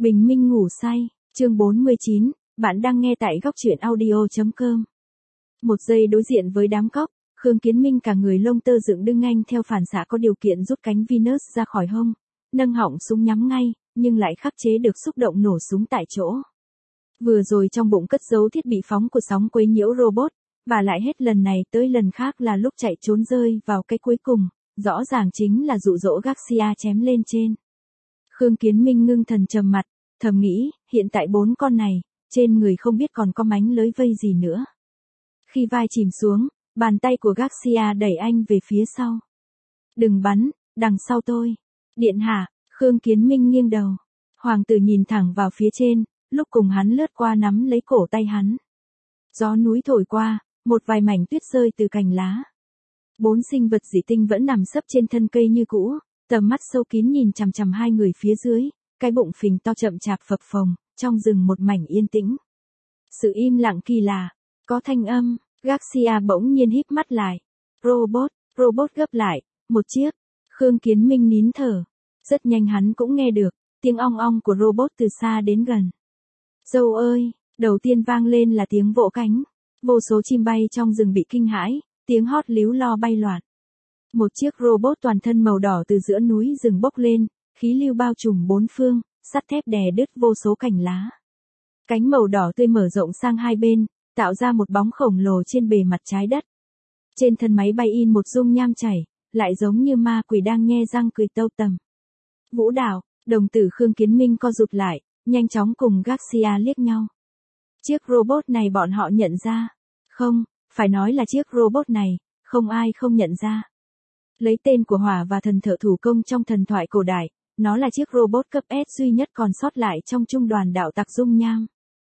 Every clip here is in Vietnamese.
Bình minh ngủ say, chương 49, bạn đang nghe tại góc truyện audio.com. Một giây đối diện với đám cóc, Khương Kiến Minh cả người lông tơ dựng đứng nhanh theo phản xạ có điều kiện rút cánh Venus ra khỏi hông, nâng họng súng nhắm ngay, nhưng lại khắc chế được xúc động nổ súng tại chỗ. Vừa rồi trong bụng cất giấu thiết bị phóng của sóng quấy nhiễu robot, và lại hết lần này tới lần khác là lúc chạy trốn rơi vào cái cuối cùng, rõ ràng chính là dụ dỗ Garcia chém lên trên. Khương Kiến Minh ngưng thần trầm mặt, thầm nghĩ, hiện tại 4 con này, trên người không biết còn có mánh lưới vây gì nữa. Khi vai chìm xuống, bàn tay của Garcia đẩy anh về phía sau. Đừng bắn, đằng sau tôi. Điện hạ, Khương Kiến Minh nghiêng đầu. Hoàng tử nhìn thẳng vào phía trên, lúc cùng hắn lướt qua nắm lấy cổ tay hắn. Gió núi thổi qua, một vài mảnh tuyết rơi từ cành lá. 4 sinh vật dị tinh vẫn nằm sấp trên thân cây như cũ, tầm mắt sâu kín nhìn chằm chằm hai người phía dưới, cái bụng phình to chậm chạp phập phồng, trong rừng một mảnh yên tĩnh. Sự im lặng kỳ lạ, có thanh âm, Garcia bỗng nhiên híp mắt lại. Robot gấp lại, một chiếc. Khương Kiến Minh nín thở. Rất nhanh hắn cũng nghe được, tiếng ong ong của robot từ xa đến gần. Dâu ơi, đầu tiên vang lên là tiếng vỗ cánh. Vô số chim bay trong rừng bị kinh hãi, tiếng hót líu lo bay loạn. Một chiếc robot toàn thân màu đỏ từ giữa núi rừng bốc lên, khí lưu bao trùm bốn phương, sắt thép đè đứt vô số cành lá. Cánh màu đỏ tươi mở rộng sang hai bên, tạo ra một bóng khổng lồ trên bề mặt trái đất. Trên thân máy bay in một dung nham chảy, lại giống như ma quỷ đang nhe răng cười tâu tầm. Vũ đạo, đồng tử Khương Kiến Minh co rụt lại, nhanh chóng cùng Garcia liếc nhau. Chiếc robot này bọn họ nhận ra. Không, phải nói là chiếc robot này, không ai không nhận ra. Lấy tên của hỏa và thần thợ thủ công trong thần thoại cổ đại, nó là chiếc robot cấp S duy nhất còn sót lại trong trung đoàn đạo tặc dung nham.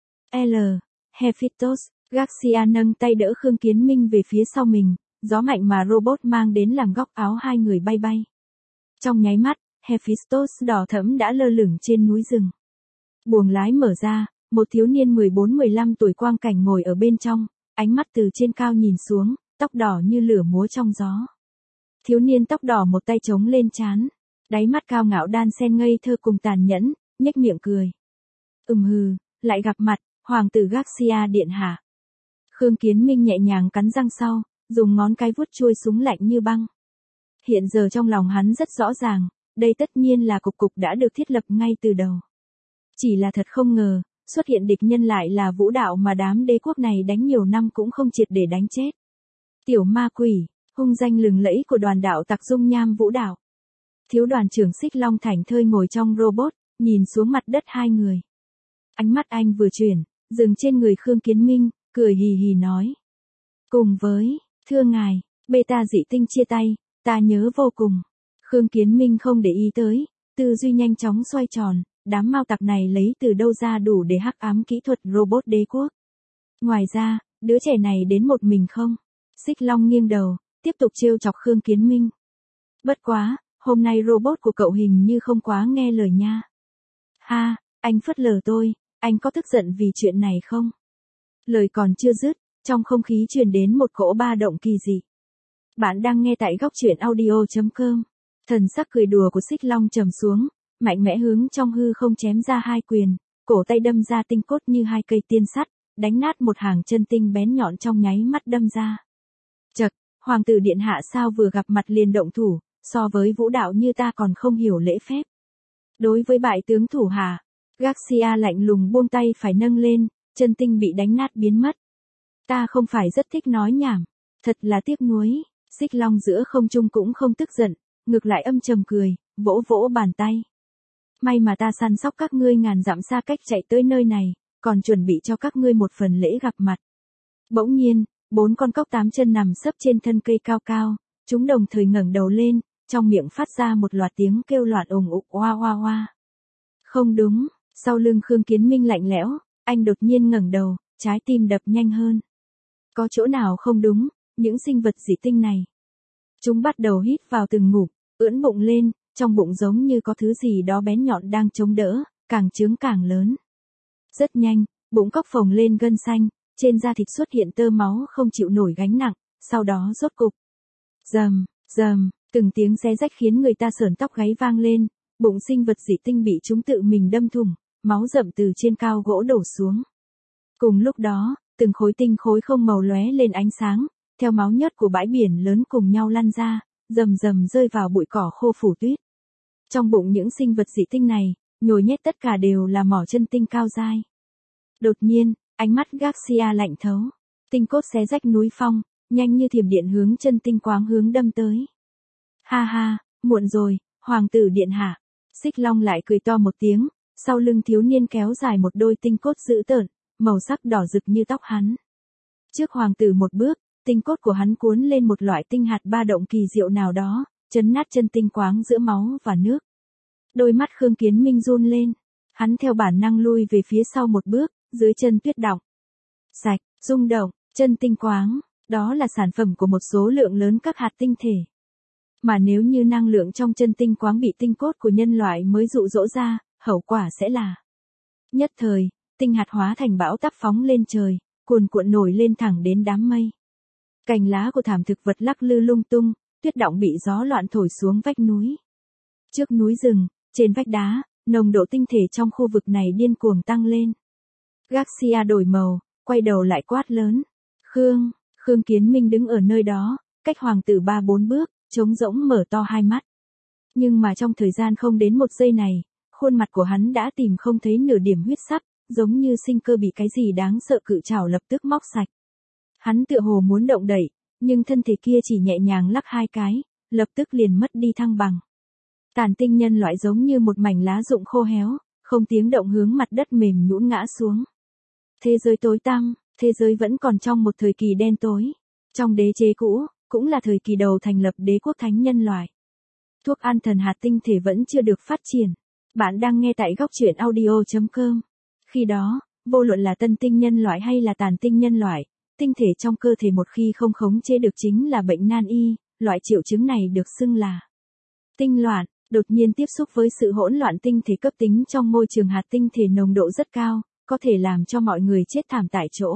Hephaestus, Garcia nâng tay đỡ Khương Kiến Minh về phía sau mình, gió mạnh mà robot mang đến làm góc áo hai người bay bay. Trong nháy mắt, Hephaestus đỏ thẫm đã lơ lửng trên núi rừng. Buồng lái mở ra, một thiếu niên 14-15 tuổi quang cảnh ngồi ở bên trong, ánh mắt từ trên cao nhìn xuống, tóc đỏ như lửa múa trong gió. Thiếu niên tóc đỏ một tay chống lên trán, đáy mắt cao ngạo đan xen ngây thơ cùng tàn nhẫn, nhếch miệng cười. Hừ, lại gặp mặt, hoàng tử Garcia điện hạ. Khương Kiến Minh nhẹ nhàng cắn răng sau, dùng ngón cái vuốt chuôi súng lạnh như băng. Hiện giờ trong lòng hắn rất rõ ràng, đây tất nhiên là cục đã được thiết lập ngay từ đầu. Chỉ là thật không ngờ, xuất hiện địch nhân lại là Vũ đạo mà đám đế quốc này đánh nhiều năm cũng không triệt để đánh chết. Tiểu ma quỷ, hung danh lừng lẫy của đoàn đạo tặc dung nham Vũ đạo. Thiếu đoàn trưởng Xích Long thảnh thơi ngồi trong robot, nhìn xuống mặt đất hai người. Ánh mắt anh vừa chuyển, dừng trên người Khương Kiến Minh, cười hì hì nói. Cùng với, thưa ngài, beta dị tinh chia tay, ta nhớ vô cùng. Khương Kiến Minh không để ý tới, tư duy nhanh chóng xoay tròn, đám mao tặc này lấy từ đâu ra đủ để hắc ám kỹ thuật robot đế quốc. Ngoài ra, đứa trẻ này đến một mình không? Xích Long nghiêng đầu, tiếp tục trêu chọc Khương Kiến Minh. Bất quá, hôm nay robot của cậu hình như không quá nghe lời nha. Ha, anh phớt lờ tôi, anh có tức giận vì chuyện này không? Lời còn chưa dứt, trong không khí truyền đến một cỗ ba động kỳ dị. Bạn đang nghe tại góc truyện audio.com. Thần sắc cười đùa của Xích Long trầm xuống, mạnh mẽ hướng trong hư không chém ra hai quyền, cổ tay đâm ra tinh cốt như hai cây tiên sắt, đánh nát một hàng chân tinh bén nhọn trong nháy mắt đâm ra. Chậc, hoàng tử điện hạ sao vừa gặp mặt liền động thủ, so với Vũ đạo như ta còn không hiểu lễ phép. Đối với bại tướng thủ hạ, Garcia lạnh lùng buông tay phải nâng lên, chân tinh bị đánh nát biến mất. Ta không phải rất thích nói nhảm, thật là tiếc nuối. Xích Long giữa không trung cũng không tức giận, ngược lại âm trầm cười, vỗ vỗ bàn tay. May mà ta săn sóc các ngươi ngàn dặm xa cách chạy tới nơi này, còn chuẩn bị cho các ngươi một phần lễ gặp mặt. Bỗng nhiên, 4 con cóc 8 chân nằm sấp trên thân cây cao cao, chúng đồng thời ngẩng đầu lên, trong miệng phát ra một loạt tiếng kêu loạn ùng ục oa oa oa. Không đúng, sau lưng Khương Kiến Minh lạnh lẽo, anh đột nhiên ngẩng đầu, trái tim đập nhanh hơn. Có chỗ nào không đúng, những sinh vật dị tinh này. Chúng bắt đầu hít vào từng ngụm, ưỡn bụng lên, trong bụng giống như có thứ gì đó bén nhọn đang chống đỡ, càng trướng càng lớn. Rất nhanh, bụng cóc phồng lên gân xanh, trên da thịt xuất hiện tơ máu không chịu nổi gánh nặng, sau đó rốt cục. Rầm, rầm, từng tiếng xé rách khiến người ta sởn tóc gáy vang lên, bụng sinh vật dị tinh bị chúng tự mình đâm thủng, máu rậm từ trên cao gỗ đổ xuống. Cùng lúc đó, từng khối tinh khối không màu lóe lên ánh sáng, theo máu nhớt của bãi biển lớn cùng nhau lăn ra, rầm rầm rơi vào bụi cỏ khô phủ tuyết. Trong bụng những sinh vật dị tinh này, nhồi nhét tất cả đều là mỏ chân tinh cao dai. Đột nhiên, ánh mắt Garcia lạnh thấu. Tinh cốt xé rách núi phong, nhanh như thiểm điện hướng chân tinh quáng hướng đâm tới. Ha ha, muộn rồi, hoàng tử điện hạ. Xích Long lại cười to một tiếng, sau lưng thiếu niên kéo dài một đôi tinh cốt dữ tợn, màu sắc đỏ rực như tóc hắn. Trước hoàng tử một bước, tinh cốt của hắn cuốn lên một loại tinh hạt ba động kỳ diệu nào đó, chấn nát chân tinh quáng giữa máu và nước. Đôi mắt Khương Kiến Minh run lên, hắn theo bản năng lui về phía sau một bước, dưới chân tuyết đọng. Sạch, rung động, chân tinh quáng, đó là sản phẩm của một số lượng lớn các hạt tinh thể. Mà nếu như năng lượng trong chân tinh quáng bị tinh cốt của nhân loại mới dụ dỗ ra, hậu quả sẽ là nhất thời, tinh hạt hóa thành bão táp phóng lên trời, cuồn cuộn nổi lên thẳng đến đám mây. Cành lá của thảm thực vật lắc lư lung tung, tuyết đọng bị gió loạn thổi xuống vách núi. Trước núi rừng, trên vách đá, nồng độ tinh thể trong khu vực này điên cuồng tăng lên. Garcia đổi màu, quay đầu lại quát lớn. Khương Kiến Minh đứng ở nơi đó, cách hoàng tử 3-4 bước, trống rỗng mở to hai mắt. Nhưng mà trong thời gian không đến một giây này, khuôn mặt của hắn đã tìm không thấy nửa điểm huyết sắc, giống như sinh cơ bị cái gì đáng sợ cự trảo lập tức móc sạch. Hắn tựa hồ muốn động đậy, nhưng thân thể kia chỉ nhẹ nhàng lắc hai cái, lập tức liền mất đi thăng bằng. Tàn tinh nhân loại giống như một mảnh lá rụng khô héo, không tiếng động hướng mặt đất mềm nhũn ngã xuống. Thế giới tối tăm, thế giới vẫn còn trong một thời kỳ đen tối. Trong đế chế cũ, cũng là thời kỳ đầu thành lập đế quốc thánh nhân loại. Thuốc an thần hạt tinh thể vẫn chưa được phát triển. Bạn đang nghe tại góc truyện audio.com. Khi đó, vô luận là tân tinh nhân loại hay là tàn tinh nhân loại, tinh thể trong cơ thể một khi không khống chế được chính là bệnh nan y, loại triệu chứng này được xưng là tinh loạn. Đột nhiên tiếp xúc với sự hỗn loạn tinh thể cấp tính trong môi trường hạt tinh thể nồng độ rất cao, có thể làm cho mọi người chết thảm tại chỗ.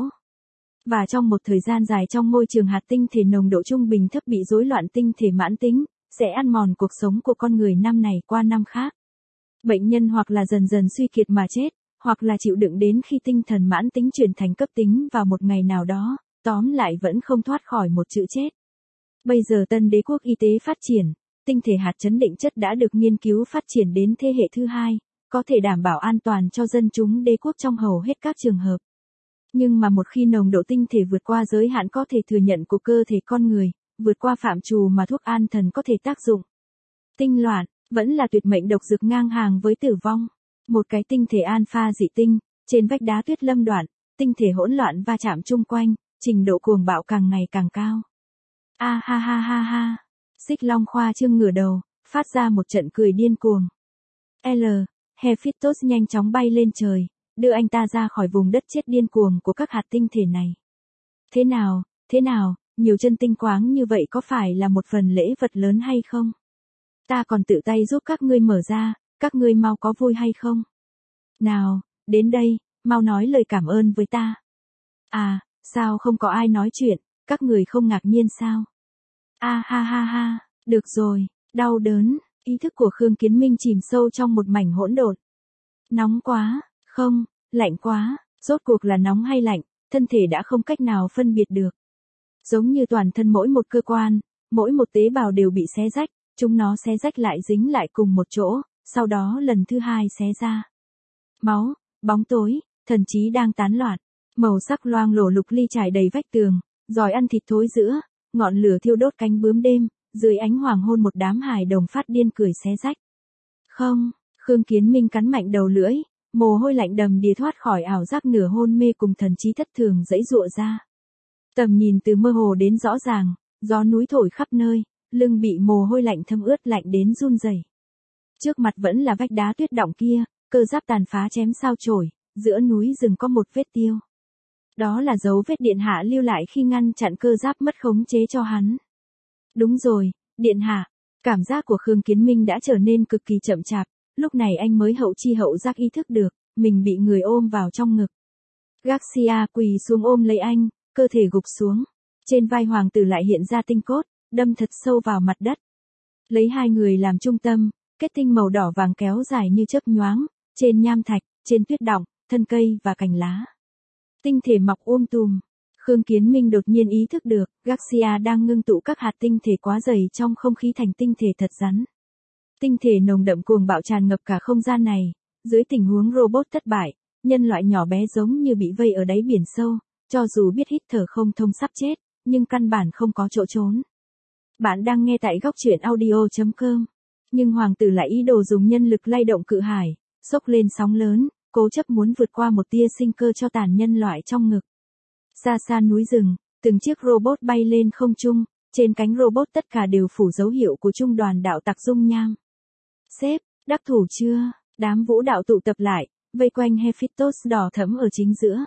Và trong một thời gian dài trong môi trường hạt tinh thể nồng độ trung bình thấp bị rối loạn tinh thể mãn tính, sẽ ăn mòn cuộc sống của con người năm này qua năm khác. Bệnh nhân hoặc là dần dần suy kiệt mà chết, hoặc là chịu đựng đến khi tinh thần mãn tính chuyển thành cấp tính vào một ngày nào đó, tóm lại vẫn không thoát khỏi một chữ chết. Bây giờ tân đế quốc y tế phát triển, tinh thể hạt chấn định chất đã được nghiên cứu phát triển đến thế hệ thứ hai, có thể đảm bảo an toàn cho dân chúng đế quốc trong hầu hết các trường hợp. Nhưng mà một khi nồng độ tinh thể vượt qua giới hạn có thể thừa nhận của cơ thể con người, vượt qua phạm trù mà thuốc an thần có thể tác dụng. Tinh loạn, vẫn là tuyệt mệnh độc dược ngang hàng với tử vong. Một cái tinh thể alpha dị tinh, trên vách đá tuyết lâm đoạn, tinh thể hỗn loạn va chạm chung quanh, trình độ cuồng bạo càng ngày càng cao. A ha ha ha ha. Xích Long khoa trương ngửa đầu, phát ra một trận cười điên cuồng. Hephaestus nhanh chóng bay lên trời, đưa anh ta ra khỏi vùng đất chết điên cuồng của các hạt tinh thể này. Thế nào, nhiều chân tinh quáng như vậy có phải là một phần lễ vật lớn hay không? Ta còn tự tay giúp các ngươi mở ra, các ngươi mau có vui hay không? Nào, đến đây, mau nói lời cảm ơn với ta. À, sao không có ai nói chuyện, các người không ngạc nhiên sao? A ha ha ha, được rồi, đau đớn, ý thức của Khương Kiến Minh chìm sâu trong một mảnh hỗn độn. Nóng quá, không, lạnh quá, rốt cuộc là nóng hay lạnh, thân thể đã không cách nào phân biệt được. Giống như toàn thân mỗi một cơ quan, mỗi một tế bào đều bị xé rách, chúng nó xé rách lại dính lại cùng một chỗ, sau đó lần thứ hai xé ra. Máu, bóng tối, thần trí đang tán loạn, màu sắc loang lổ lục ly trải đầy vách tường, giỏi ăn thịt thối rữa, ngọn lửa thiêu đốt cánh bướm đêm, dưới ánh hoàng hôn một đám hài đồng phát điên cười xé rách. Không, Khương Kiến Minh cắn mạnh đầu lưỡi, mồ hôi lạnh đầm đìa thoát khỏi ảo giác nửa hôn mê cùng thần trí thất thường dãy dụa ra. Tầm nhìn từ mơ hồ đến rõ ràng, gió núi thổi khắp nơi, lưng bị mồ hôi lạnh thấm ướt lạnh đến run rẩy. Trước mặt vẫn là vách đá tuyết đọng kia, cơ giáp tàn phá chém sao chổi, giữa núi rừng có một vết tiêu. Đó là dấu vết điện hạ lưu lại khi ngăn chặn cơ giáp mất khống chế cho hắn. Đúng rồi, điện hạ. Cảm giác của Khương Kiến Minh đã trở nên cực kỳ chậm chạp, lúc này anh mới hậu chi hậu giác ý thức được, mình bị người ôm vào trong ngực. Garcia quỳ xuống ôm lấy anh, cơ thể gục xuống. Trên vai hoàng tử lại hiện ra tinh cốt, đâm thật sâu vào mặt đất. Lấy hai người làm trung tâm, kết tinh màu đỏ vàng kéo dài như chớp nhoáng, trên nham thạch, trên tuyết đọng, thân cây và cành lá. Tinh thể mọc tùm. Khương Kiến Minh đột nhiên ý thức được, Garcia đang ngưng tụ các hạt tinh thể quá dày trong không khí thành tinh thể thật rắn. Tinh thể nồng đậm cuồng bạo tràn ngập cả không gian này, dưới tình huống robot thất bại, nhân loại nhỏ bé giống như bị vây ở đáy biển sâu, cho dù biết hít thở không thông sắp chết, nhưng căn bản không có chỗ trốn. Bạn đang nghe tại góc truyện audio.com. Nhưng hoàng tử lại ý đồ dùng nhân lực lay động cự hải, xốc lên sóng lớn, cố chấp muốn vượt qua một tia sinh cơ cho tàn nhân loại trong ngực. Xa xa núi rừng, từng chiếc robot bay lên không trung, trên cánh robot tất cả đều phủ dấu hiệu của trung đoàn đạo tặc dung nham. Sếp, đắc thủ chưa? Đám vũ đạo tụ tập lại, vây quanh Hephaestus đỏ thẫm ở chính giữa.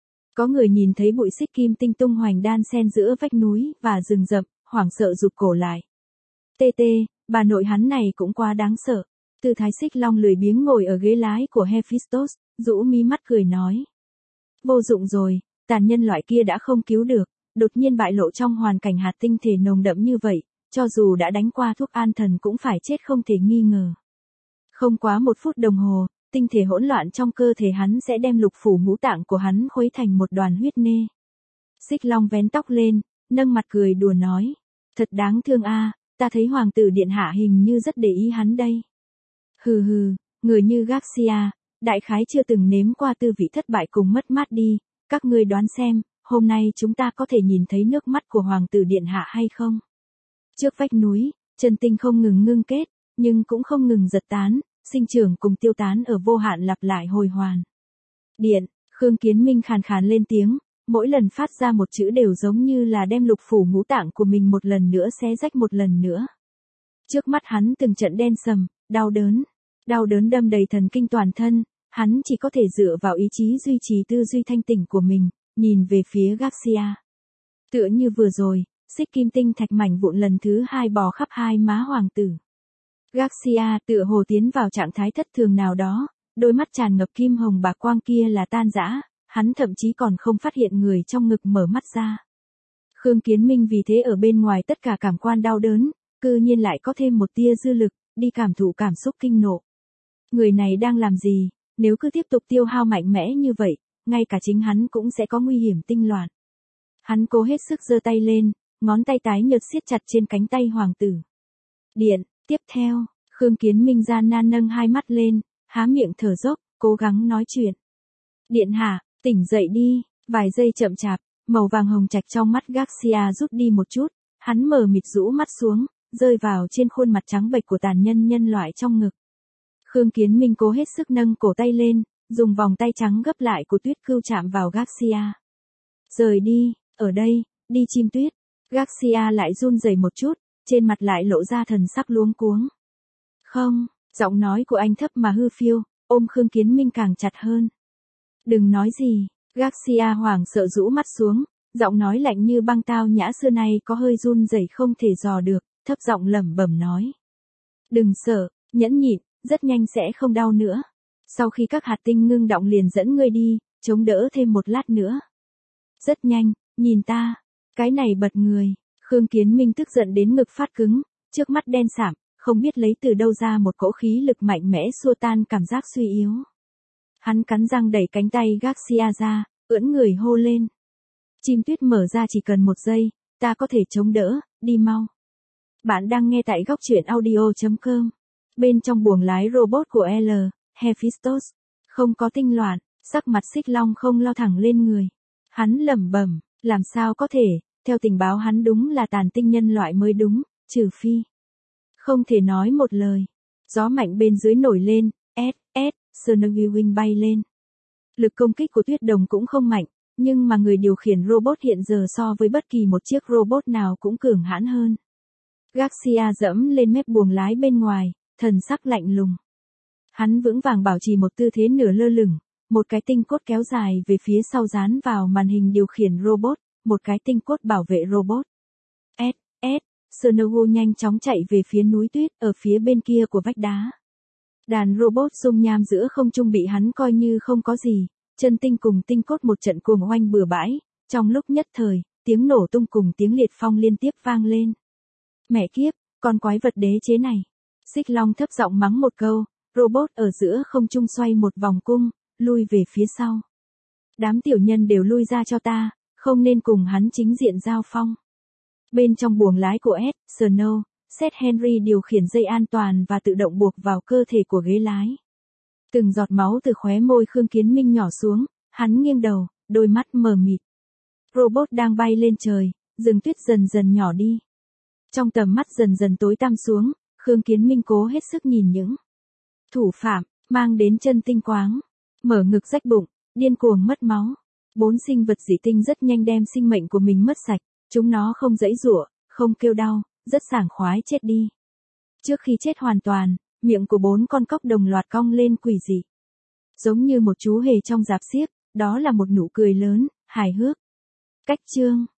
Có người nhìn thấy bụi xích kim tinh tung hoành đan xen giữa vách núi và rừng rậm, hoảng sợ rụt cổ lại. TT, bà nội hắn này cũng quá đáng sợ. Tư thái Xích Long lười biếng ngồi ở ghế lái của Hephaestus, rũ mí mắt cười nói. Vô dụng rồi, tàn nhân loại kia đã không cứu được, đột nhiên bại lộ trong hoàn cảnh hạt tinh thể nồng đậm như vậy, cho dù đã đánh qua thuốc an thần cũng phải chết không thể nghi ngờ. Không quá 1 phút đồng hồ, tinh thể hỗn loạn trong cơ thể hắn sẽ đem lục phủ ngũ tạng của hắn khuấy thành một đoàn huyết nê. Xích Long vén tóc lên, nâng mặt cười đùa nói. Thật đáng thương a, ta thấy hoàng tử điện hạ hình như rất để ý hắn đây. Hừ hừ, người như Garcia, đại khái chưa từng nếm qua tư vị thất bại cùng mất mát đi, các ngươi đoán xem, hôm nay chúng ta có thể nhìn thấy nước mắt của hoàng tử điện hạ hay không? Trước vách núi, chân tinh không ngừng ngưng kết, nhưng cũng không ngừng giật tán, sinh trưởng cùng tiêu tán ở vô hạn lặp lại hồi hoàn. Điện, Khương Kiến Minh khàn khàn lên tiếng, mỗi lần phát ra một chữ đều giống như là đem lục phủ ngũ tạng của mình một lần nữa xé rách một lần nữa. Trước mắt hắn từng trận đen sầm, đau đớn đâm đầy thần kinh toàn thân, hắn chỉ có thể dựa vào ý chí duy trì tư duy thanh tỉnh của mình, nhìn về phía Garcia. Tựa như vừa rồi, xích kim tinh thạch mảnh vụn lần thứ 2 bò khắp hai má hoàng tử. Garcia tựa hồ tiến vào trạng thái thất thường nào đó, đôi mắt tràn ngập kim hồng bạc quang kia là tan rã, hắn thậm chí còn không phát hiện người trong ngực mở mắt ra. Khương Kiến Minh vì thế ở bên ngoài tất cả cảm quan đau đớn, cư nhiên lại có thêm một tia dư lực, đi cảm thụ cảm xúc kinh nộ. Người này đang làm gì, nếu cứ tiếp tục tiêu hao mạnh mẽ như vậy, ngay cả chính hắn cũng sẽ có nguy hiểm tinh loạn. Hắn cố hết sức giơ tay lên, ngón tay tái nhợt siết chặt trên cánh tay hoàng tử. Điện, tiếp theo, Khương Kiến Minh gian nan nâng hai mắt lên, há miệng thở dốc, cố gắng nói chuyện. Điện hạ, tỉnh dậy đi, vài giây chậm chạp, màu vàng hồng trạch trong mắt Garcia rút đi một chút, hắn mờ mịt rũ mắt xuống, rơi vào trên khuôn mặt trắng bệch của tàn nhân loại trong ngực. Khương Kiến Minh cố hết sức nâng cổ tay lên, dùng vòng tay trắng gấp lại của tuyết cưu chạm vào Garcia. Rời đi, ở đây, đi chim tuyết. Garcia lại run rẩy một chút, trên mặt lại lộ ra thần sắc luống cuống. Không, giọng nói của anh thấp mà hư phiêu, ôm Khương Kiến Minh càng chặt hơn. Đừng nói gì, Garcia hoảng sợ rũ mắt xuống, giọng nói lạnh như băng tao nhã xưa nay có hơi run rẩy không thể dò được, thấp giọng lẩm bẩm nói. Đừng sợ, nhẫn nhịn, rất nhanh sẽ không đau nữa. Sau khi các hạt tinh ngưng động liền dẫn ngươi đi, chống đỡ thêm một lát nữa. Rất nhanh, nhìn ta, cái này bật người. Khương Kiến Minh tức giận đến ngực phát cứng, trước mắt đen sạm, không biết lấy từ đâu ra một cỗ khí lực mạnh mẽ xua tan cảm giác suy yếu. Hắn cắn răng đẩy cánh tay Garcia ra, ưỡn người hô lên. Chim tuyết mở ra chỉ cần 1 giây, ta có thể chống đỡ, đi mau. Bạn đang nghe tại góc truyện audio.com. Bên trong buồng lái robot của Hephaestus, không có tinh loạn, sắc mặt Xích Long không lo thẳng lên người. Hắn lẩm bẩm, làm sao có thể, theo tình báo hắn đúng là tàn tinh nhân loại mới đúng, trừ phi. Không thể nói một lời. Gió mạnh bên dưới nổi lên, Snowwing bay lên. Lực công kích của tuyết đồng cũng không mạnh, nhưng mà người điều khiển robot hiện giờ so với bất kỳ một chiếc robot nào cũng cường hãn hơn. Garcia dẫm lên mép buồng lái bên ngoài, thần sắc lạnh lùng. Hắn vững vàng bảo trì một tư thế nửa lơ lửng, một cái tinh cốt kéo dài về phía sau dán vào màn hình điều khiển robot, một cái tinh cốt bảo vệ robot. Snow nhanh chóng chạy về phía núi tuyết ở phía bên kia của vách đá. Đàn robot dung nham giữa không trung bị hắn coi như không có gì, chân tinh cùng tinh cốt một trận cuồng oanh bừa bãi, trong lúc nhất thời, tiếng nổ tung cùng tiếng liệt phong liên tiếp vang lên. Mẹ kiếp, con quái vật đế chế này. Xích Long thấp giọng mắng một câu, robot ở giữa không trung xoay một vòng cung, lui về phía sau. Đám tiểu nhân đều lui ra cho ta, không nên cùng hắn chính diện giao phong. Bên trong buồng lái của Snow, Seth Henry điều khiển dây an toàn và tự động buộc vào cơ thể của ghế lái. Từng giọt máu từ khóe môi Khương Kiến Minh nhỏ xuống, hắn nghiêng đầu, đôi mắt mờ mịt. Robot đang bay lên trời, rừng tuyết dần dần nhỏ đi. Trong tầm mắt dần dần tối tăm xuống, Khương Kiến Minh cố hết sức nhìn những thủ phạm, mang đến chân tinh quáng, mở ngực rách bụng, điên cuồng mất máu. 4 sinh vật dị tinh rất nhanh đem sinh mệnh của mình mất sạch, chúng nó không giãy giụa, không kêu đau, rất sảng khoái chết đi. Trước khi chết hoàn toàn, miệng của 4 con cóc đồng loạt cong lên quỷ dị. Giống như một chú hề trong rạp xiếc, đó là một nụ cười lớn, hài hước. Cách chương